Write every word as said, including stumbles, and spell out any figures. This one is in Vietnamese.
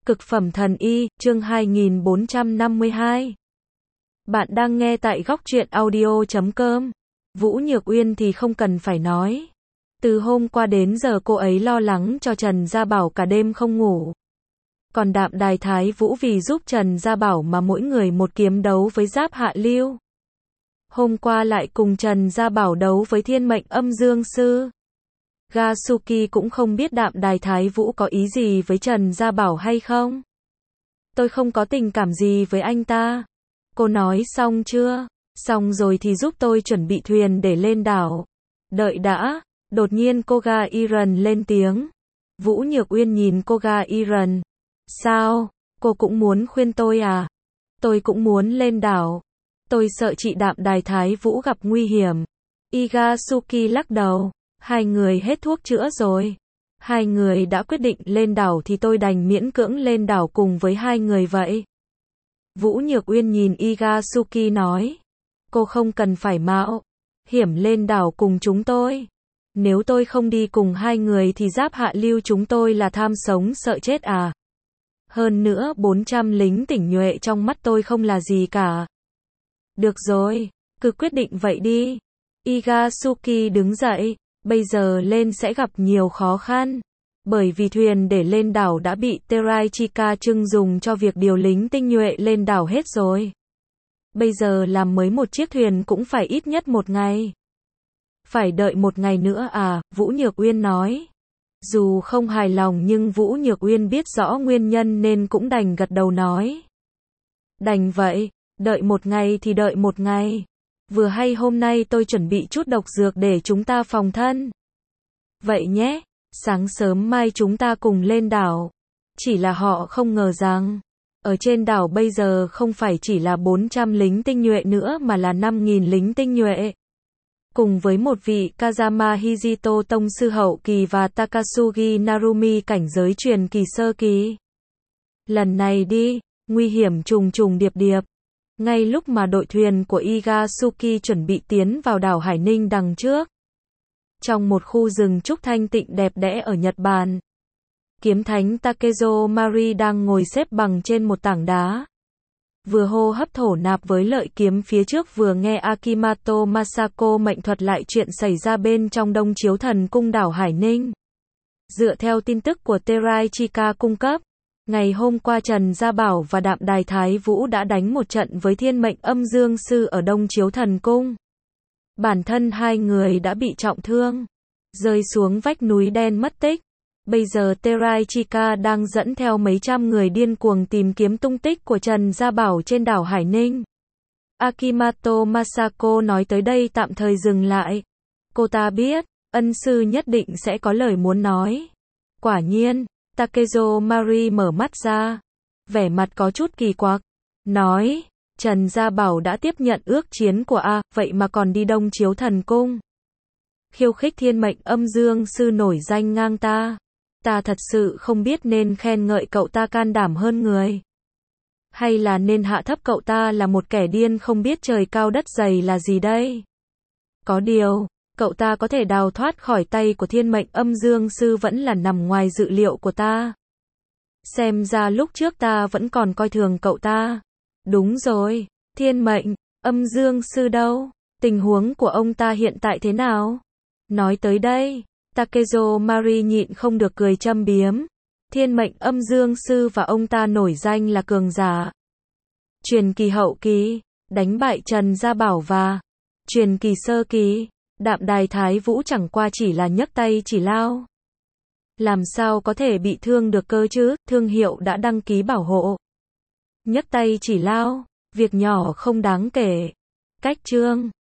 Cực phẩm thần y, chương hai nghìn bốn trăm năm mươi hai. Bạn đang nghe tại góc truyện audio chấm com. Vũ Nhược Uyên thì không cần phải nói. Từ hôm qua đến giờ cô ấy lo lắng cho Trần Gia Bảo cả đêm không ngủ. Còn Đạm Đài Thái Vũ vì giúp Trần Gia Bảo mà mỗi người một kiếm đấu với Giáp Hạ Lưu. Hôm qua lại cùng Trần Gia Bảo đấu với Thiên Mệnh Âm Dương Sư. Gasuki cũng không biết Đạm Đài Thái Vũ có ý gì với Trần Gia Bảo hay không. Tôi không có tình cảm gì với anh ta. Cô nói xong chưa? Xong rồi thì giúp tôi chuẩn bị thuyền để lên đảo. Đợi đã. Đột nhiên cô Ga Iran lên tiếng. Vũ Nhược Uyên nhìn cô Ga Iran. Sao? Cô cũng muốn khuyên tôi à? Tôi cũng muốn lên đảo. Tôi sợ chị Đạm Đài Thái Vũ gặp nguy hiểm. Igasuki lắc đầu. Hai người hết thuốc chữa rồi. Hai người đã quyết định lên đảo thì tôi đành miễn cưỡng lên đảo cùng với hai người vậy. Vũ Nhược Uyên nhìn Igasuki nói. Cô không cần phải mạo hiểm lên đảo cùng chúng tôi. Nếu tôi không đi cùng hai người thì Giáp Hạ Lưu chúng tôi là tham sống sợ chết à. Hơn nữa bốn trăm lính tỉnh nhuệ trong mắt tôi không là gì cả. Được rồi, cứ quyết định vậy đi. Igasuki đứng dậy. Bây giờ lên sẽ gặp nhiều khó khăn. Bởi vì thuyền để lên đảo đã bị Teraichika trưng dùng cho việc điều lính tinh nhuệ lên đảo hết rồi. Bây giờ làm mới một chiếc thuyền cũng phải ít nhất một ngày. Phải đợi một ngày nữa à, Vũ Nhược Uyên nói. Dù không hài lòng nhưng Vũ Nhược Uyên biết rõ nguyên nhân nên cũng đành gật đầu nói. Đành vậy, đợi một ngày thì đợi một ngày. Vừa hay hôm nay tôi chuẩn bị chút độc dược để chúng ta phòng thân. Vậy nhé, sáng sớm mai chúng ta cùng lên đảo. Chỉ là họ không ngờ rằng, ở trên đảo bây giờ không phải chỉ là bốn trăm lính tinh nhuệ nữa mà là năm nghìn lính tinh nhuệ. Cùng với một vị Kazama Hijito tông sư hậu kỳ và Takasugi Narumi cảnh giới truyền kỳ sơ kỳ. Lần này đi, nguy hiểm trùng trùng điệp điệp. Ngay lúc mà đội thuyền của Igasuki chuẩn bị tiến vào đảo Hải Ninh đằng trước. Trong một khu rừng trúc thanh tịnh đẹp đẽ ở Nhật Bản. Kiếm thánh Takezo Mari đang ngồi xếp bằng trên một tảng đá. Vừa hô hấp thổ nạp với lợi kiếm phía trước vừa nghe Akimato Masako mệnh thuật lại chuyện xảy ra bên trong Đông Chiếu Thần Cung đảo Hải Ninh. Dựa theo tin tức của Teraichika cung cấp. Ngày hôm qua Trần Gia Bảo và Đạm Đài Thái Vũ đã đánh một trận với Thiên Mệnh Âm Dương Sư ở Đông Chiếu Thần Cung. Bản thân hai người đã bị trọng thương, rơi xuống vách núi đen mất tích. Bây giờ Teraichika đang dẫn theo mấy trăm người điên cuồng tìm kiếm tung tích của Trần Gia Bảo trên đảo Hải Ninh. Akimato Masako nói tới đây tạm thời dừng lại. Cô ta biết, ân sư nhất định sẽ có lời muốn nói. Quả nhiên. Takezo Mari mở mắt ra, vẻ mặt có chút kỳ quặc, nói, Trần Gia Bảo đã tiếp nhận ước chiến của A, vậy mà còn đi Đông Chiếu Thần Cung. Khiêu khích Thiên Mệnh Âm Dương Sư nổi danh ngang ta. Ta thật sự không biết nên khen ngợi cậu ta can đảm hơn người. Hay là nên hạ thấp cậu ta là một kẻ điên không biết trời cao đất dày là gì đây. Có điều, cậu ta có thể đào thoát khỏi tay của Thiên Mệnh Âm Dương Sư vẫn là nằm ngoài dự liệu của ta. Xem ra lúc trước ta vẫn còn coi thường cậu ta. Đúng rồi, Thiên Mệnh Âm Dương Sư đâu? Tình huống của ông ta hiện tại thế nào? Nói tới đây, Takezo Mari nhịn không được cười châm biếm. Thiên Mệnh Âm Dương Sư và ông ta nổi danh là cường giả. Truyền kỳ hậu kỳ, đánh bại Trần Gia Bảo và truyền kỳ sơ kỳ. Đạm Đài Thái Vũ chẳng qua chỉ là nhấc tay chỉ lao. Làm sao có thể bị thương được cơ chứ, thương hiệu đã đăng ký bảo hộ. Nhấc tay chỉ lao, việc nhỏ không đáng kể. Cách chương